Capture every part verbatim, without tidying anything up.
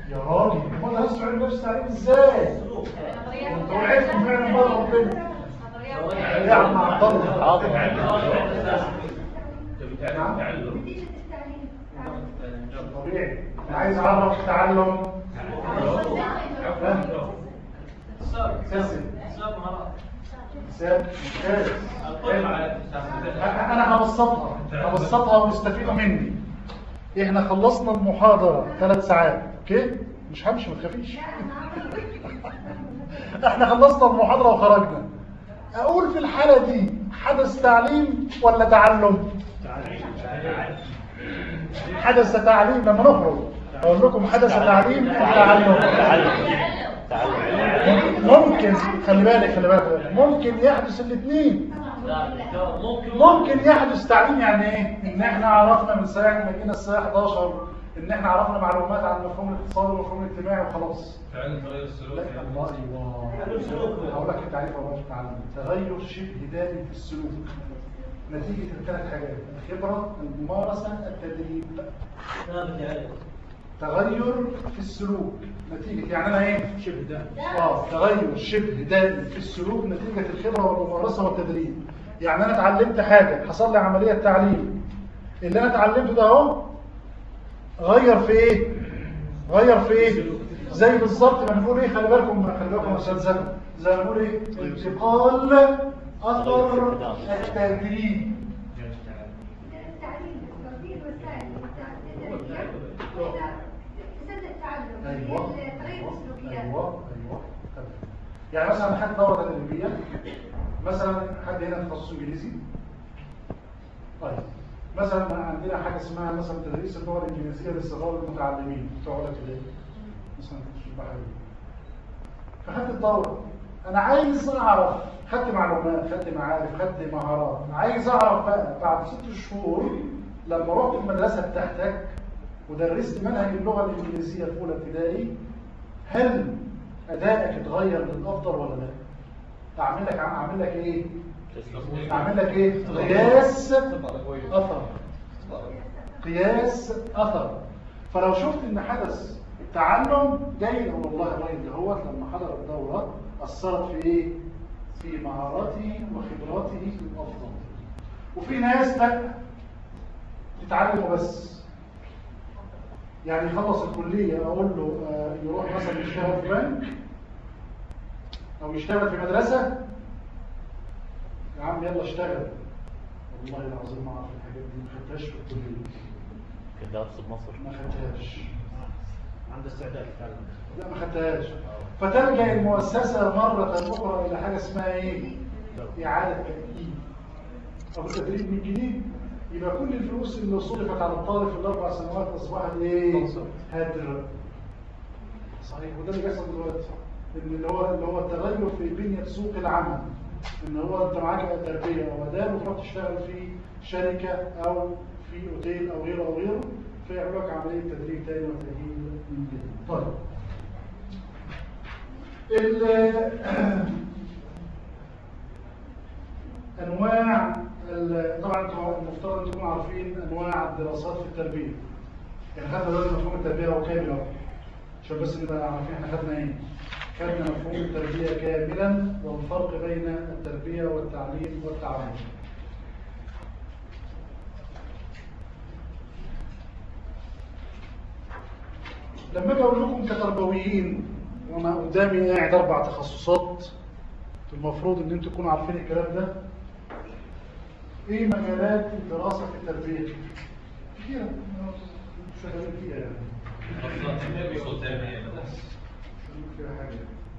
يا راجل هو انا لسه علم نفس التعليم ازاي؟ انتوا عرفتوا فعلا مره ربنا يا عم عبد الله حاضر طبيعي انا عايز اعرف التعلم انا هبسطها هبسطها ونستفيدوا مني. احنا خلصنا المحاضره ثلاث ساعات اوكي مش همشي ما تخافيش احنا خلصنا المحاضره وخرجنا. اقول في الحاله دي حدث تعليم ولا تعلم؟ حدث تعليم. لما نخرج اقول لكم حدث تعليم ولا تعلم؟ ممكن خلي بالك خلي بالك ممكن يحدث الاثنين. ممكن يحدث تعليم يعني ايه؟ ان احنا عرفنا من ساعه ما جينا الساعه احداشر ان احنا عرفنا معلومات عن مفهوم الاقتصاد والمفهوم الاجتماعي وخلاص. فعلا تغير السلوك. الله ايوه هقول لك التعريف والله التعلم تغير شبه دائم في السلوك نتيجه الثلاث حاجات: الخبره، الممارسه، التدريب. تغير في السلوك نتيجة يعني أنا إيه؟ شبه دائم. آه تغير شبه دائم في السلوك نتيجة الخبرة والممارسة والتدريب. يعني أنا اتعلمت حاجة حصل لي عملية تعليم. اللي أنا اتعلمته ده أهو غير في إيه؟ غير في إيه؟ زي بالظبط ما نقول إيه خلي بالكم خلي بالكم يا أستاذ زي ما نقول إيه؟ انتقال أثر التدريب. ايوه ايوه ايوه يعني مثلا حد دوره تدريبيه مثلا حد هنا تخصص انجليزي. طيب مثلا عندنا حاجه اسمها مثلا تدريس اللغه الانجليزيه للصغار المتعلمين بتوع ابتدائي مثلا بحري. فخدت الدوره انا عايز اعرف خدت معلومات خدت معارف خدت مهارات. انا عايز اعرف بقى بعد ست شهور لما رحت المدرسه بتاعتك ودرست منهج اللغة الإنجليزية في أولى ابتدائي هل أدائك اتغير للأفضل ولا لا؟ أعمل لك أعمل لك إيه؟ أعمل لك إيه؟ قياس أثر. قياس أثر. فلو شفت إن حدث تعلم جاي والله الراجل دهوت لما حضر الدورة أثرت في إيه؟ في مهاراته وخبراته الأفضل. وفي ناس لا تتعلم بس. يعني يخلص الكلية أقول له آه يروح مثلا يشتغل في بنك أو يشتغل في مدرسة. يا عم يلا اشتغل. والله العظيم ما أعرف الحاجات دي ما خدتهاش في الكلية. كده أقصد مصر ما خدتهاش. عنده استعداد فعلا. لا ما خدتهاش. فتلجأ المؤسسة مرة أخرى إلى حاجة اسمها إيه؟ إعادة تأهيل أو تدريب من جديد. يبقى كل الفلوس اللي صرفت على الطالب في الاربع سنوات اصبحت ايه؟ هدر. صحيح وده اللي بيحصل دلوقتي ان اللي هو اللي هو التغير في بنيه سوق العمل. ان هو انت معاك تربيه او اداب وتروح تشتغل في شركه او في اوتيل او غيره او غيره فيعملوا لك عمليه تدريب تاني وتاهيل من جديد. طيب انواع طبعا المفترض ان تكونوا عارفين انواع الدراسات في التربيه. يعني خدنا دلوقتي مفهوم التربيه هو كامل اهو عشان بس نبقى عارفين احنا خدنا ايه. خدنا مفهوم التربيه كاملا والفرق بين التربيه والتعليم والتعلم. لما اجي اقول لكم كتربويين وانا قدامي قاعد اربع تخصصات المفروض ان انتم تكونوا عارفين الكلام ده. ايه مجالات الدراسه في التربيه؟ كتيره شغالين فيها يعني. فيها حاجه.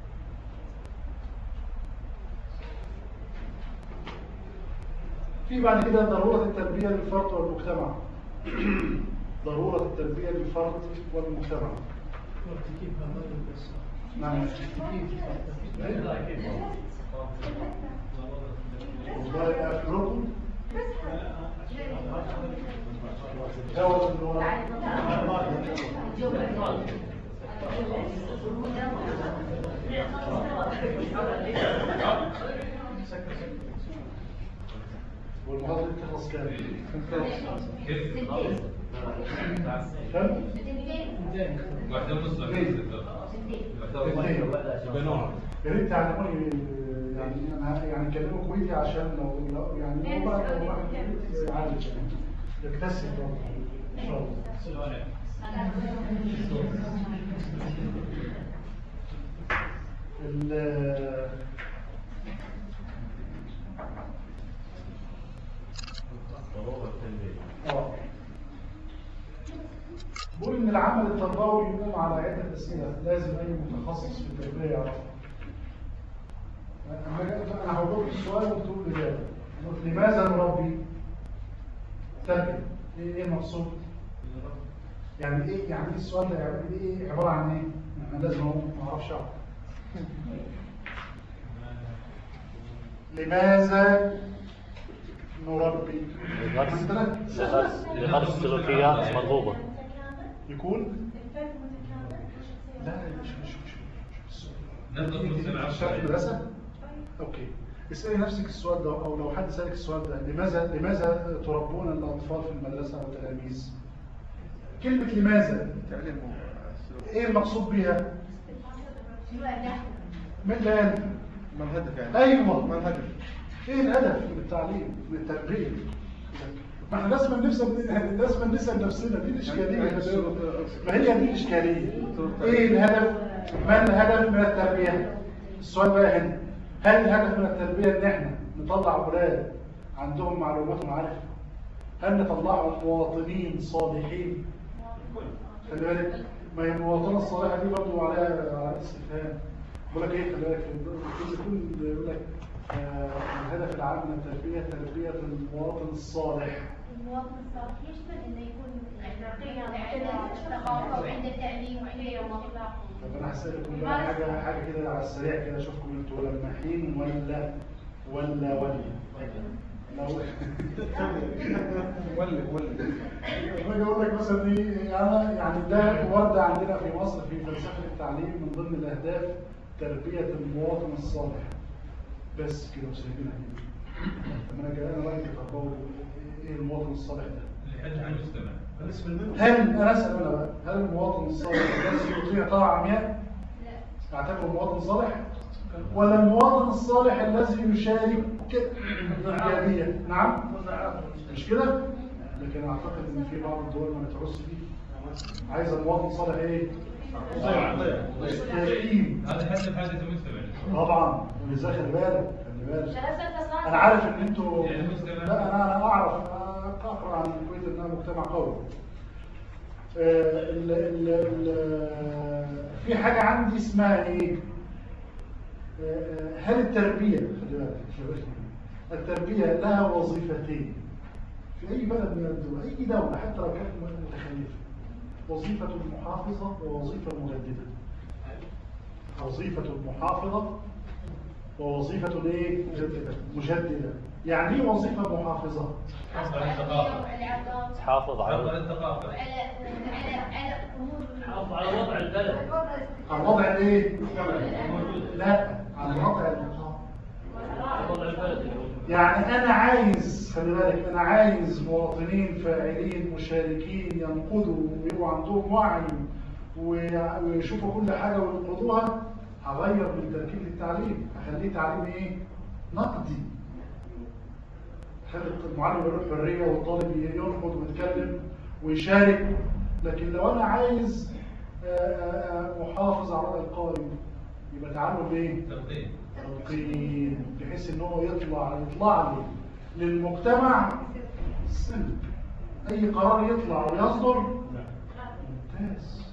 في بعد كده ضروره التربيه للفرد والمجتمع. ضروره التربيه للفرد والمجتمع. نعم. والله أفلوكم جاوز النور والمحاضرة تخلص كام؟ كم؟ واحدة ونص يا ريت تعلموني يعني انا يعني كلمه كويتي عشان لو لو- يعني لو بقى لو واحد كويتي عارف يعني يكتسب برضه ان شاء الله. ال- اه بقول ان العمل التربوي يقوم على عده اسئله لازم اي متخصص في التربيه يعرفها. انا أنا هقول لك السؤال وتقول الاجابه. لماذا نربي؟ تربيه ايه ايه المقصود؟ يعني ايه يعني ايه السؤال ده يعني ايه عباره عن ايه؟ انا لازم اقول ما اعرفش اعرف. لماذا نربي؟ لغرس لغرس لغرس سلوكيات مرغوبة. يكون لا مش مش مش مش نفضل نص مش العشرة. في المدرسة؟ اوكي اسألي نفسك السؤال ده او لو حد سألك السؤال ده لماذا لماذا تربون الاطفال في المدرسة او التلاميذ؟ كلمة لماذا ايه المقصود بها؟ من لا يعرف. ما الهدف يعني؟ ايوه ما الهدف؟ ايه الهدف من التعليم من التربيه؟ ما احنا لازم نسال لازم نسال نفسنا دي الاشكاليه. ما هي دي الاشكاليه. ايه الهدف؟ ما الهدف من التربيه؟ السؤال بقى هنا هل الهدف من التربيه ان احنا نطلع اولاد عندهم معلومات ومعارف؟ هل نطلعهم مواطنين صالحين؟ خلي بالك ما هي المواطنه الصالحه دي برضه عليها على استفهام. بقول لك ايه خلي بالك كل كل يقول لك آه، الهدف العام من التربيه تربيه المواطن الصالح. المواطن الصالح يشمل انه يكون عنده قيم ثقافه وعنده تعليم وقيم واخلاق. طب انا هسالكم بقى حاجه حاجه كده على السريع كده اشوفكم انتوا لماحين ولا ولا ولا لو ولي ولي باجي اقول لك مثلا ايه انا يعني ده ورده عندنا في مصر في فلسفه التعليم من ضمن الاهداف تربيه المواطن الصالح بس كده وسايبينها كده. طب انا جاي انا رايي تقول ايه المواطن الصالح ده؟ الحج على المستمع. هل انا اسال انا بقى هل المواطن الصالح الذي يطيع طاعه عمياء اعتبره مواطن صالح؟ ولا المواطن الصالح الذي يشارك ايجابيا؟ نعم مش كده؟ لكن اعتقد ان في بعض الدول ما بتعوز فيه عايزه المواطن الصالح ايه؟ مستقيم. هذا حسب حاجة المستمع. طبعا ولذا خلي بالك خلي بالك انا عارف ان انتوا يعني المستمع. لا انا انا اعرف اقرا عن الكويت انها مجتمع قوي. آه، ال ال ال في حاجه عندي اسمها ايه؟ آه، هل التربيه خلي بالك التربيه لها وظيفتين في اي بلد من الدول اي دوله حتى لو كانت متخلفه وظيفه المحافظه ووظيفه المجدده. وظيفه المحافظه ووظيفه الايه؟ مجدده. يعني ايه وظيفه محافظه؟ حافظ على الثقافة. تحافظ حافظ على على الثقافة. حافظ على وضع البلد. على الوضع الايه؟ لا على الوضع على وضع البلد اللي هو. يعني انا عايز خلي بالك انا عايز مواطنين فاعلين مشاركين ينقضوا ويبقوا عندهم وعي ويشوفوا كل حاجه وينقضوها. هغير من تركيب التعليم هخليه تعليم ايه؟ نقدي. خلي المعلم يروح حريه والطالب ينقض ويتكلم ويشارك. لكن لو انا عايز محافظ على القائم يبقى تعلم ايه؟ تلقين. تلقين بحيث ان هو يطلع يطلع لي للمجتمع سلب. اي قرار يطلع ويصدر ممتاز.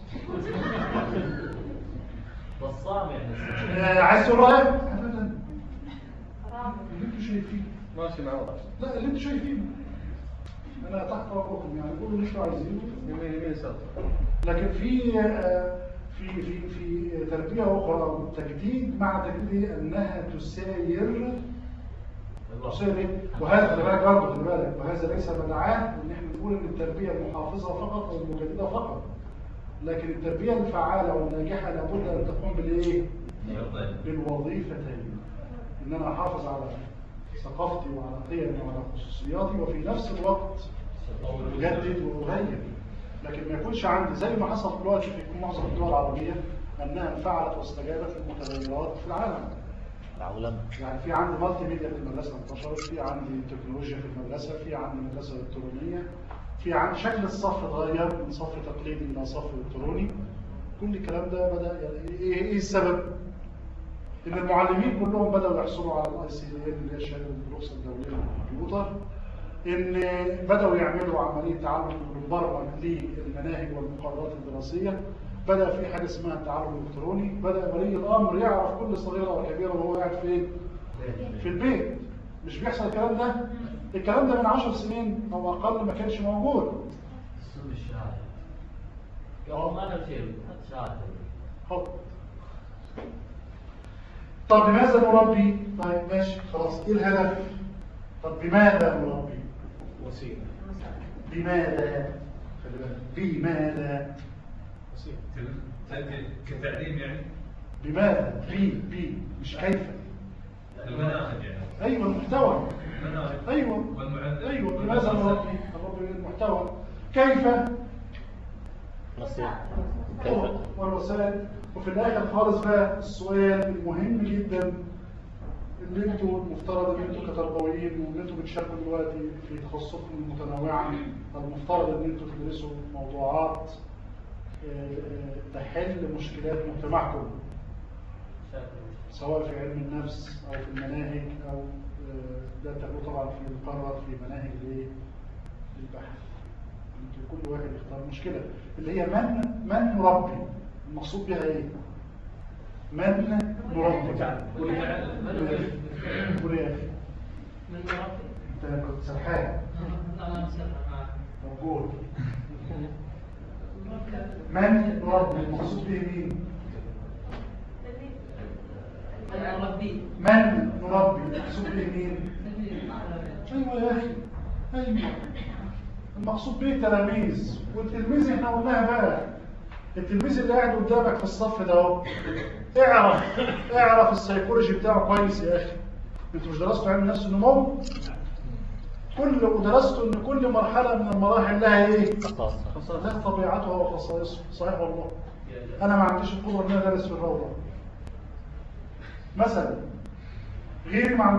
بصام يعني. آه، عايز تقول رايك؟ ابدا اللي انتوا شايفينه ماشي مع وضع لا اللي انتوا شايفينه انا تحت امركم يعني قولوا اللي انتوا عايزينه. يمين يمين يسار. لكن في آه، في في في تربيه اخرى تجديد مع تجديد انها تساير تساير ايه؟ وهذا خلي بالك برضه خلي بالك وهذا ليس مدعاه ان احنا نقول ان التربيه المحافظه فقط او المجدده فقط. لكن التربيه الفعاله والناجحه لابد ان تقوم بالايه؟ بالوظيفتين. ان انا احافظ على ثقافتي وعلى قيمي وعلى خصوصياتي وفي نفس الوقت اجدد واغير. لكن ما يكونش عندي زي ما حصل دلوقتي في معظم الدول العربيه انها انفعلت واستجابت للمتغيرات في العالم. العولمة. يعني في عندي مالتي ميديا في المدرسه انتشرت، في عندي تكنولوجيا في المدرسه، في عندي مدرسه الكترونيه، في عندي شكل الصف اتغير من صف تقليدي الى صف الكتروني. كل الكلام ده بدا يعني ايه ايه السبب؟ ان المعلمين كلهم بداوا يحصلوا على الاي سي دي اللي هي شهاده الرخصه الدوليه للكمبيوتر، ان بداوا يعملوا عمليه تعلم مبرمج للمناهج والمقررات الدراسيه، بدا في حاجه اسمها التعلم الالكتروني، بدا ولي الامر يعرف كل صغيره وكبيره وهو قاعد فين؟ في البيت. مش بيحصل الكلام ده؟ الكلام ده من عشر سنين او اقل ما كانش موجود. السوق الشهادة قبل ما نمشي الشهادة حط. طب لماذا نربي؟ طيب ماشي خلاص، ايه الهدف؟ طب بماذا نربي؟ وسيلة. بماذا؟ خلي بالك، بماذا؟ وسيلة. كتعليم يعني؟ بماذا؟ بي بي مش كيف. المناهج يعني. ايوه المحتوى. المناهج. ايوه. والمعدل. ايوه لماذا نربي؟ نربي المحتوى. كيف؟ نصيحة. كيف؟ والوسائل. وفي الاخر خالص بقى السؤال المهم جدا اللي انتوا المفترض ان انتوا كتربويين وان انتوا بتشاركوا دلوقتي في تخصصكم المتنوعه، المفترض ان انتوا تدرسوا موضوعات تحل مشكلات مجتمعكم، سواء في علم النفس او في المناهج او ده تاخدوه طبعا في المقرر في مناهج للبحث. انتوا كل واحد يختار مشكله اللي هي من من نربي. المقصود بها ايه؟ من نربي. قول يا اخي. قول يا اخي. من نربي. انت كنت سرحان. لا لا سرحان. طب قول. من نربي المقصود به مين؟ من نربي. من نربي المقصود به مين؟ ايوه يا اخي. ايوه. المقصود به التلاميذ، والتلميذ احنا قلناها بقى. التلميذ اللي قاعد قدامك في الصف ده اهو، اعرف اعرف السيكولوجي بتاعه كويس يا اخي. انتوا مش درستوا علم نفس النمو؟ كل ودرستوا ان كل مرحله من المراحل لها ايه؟ لها طبيعتها وخصائصها. صحيح والله. انا ما عنديش القدره ان انا ادرس في الروضه مثلا، غيري ما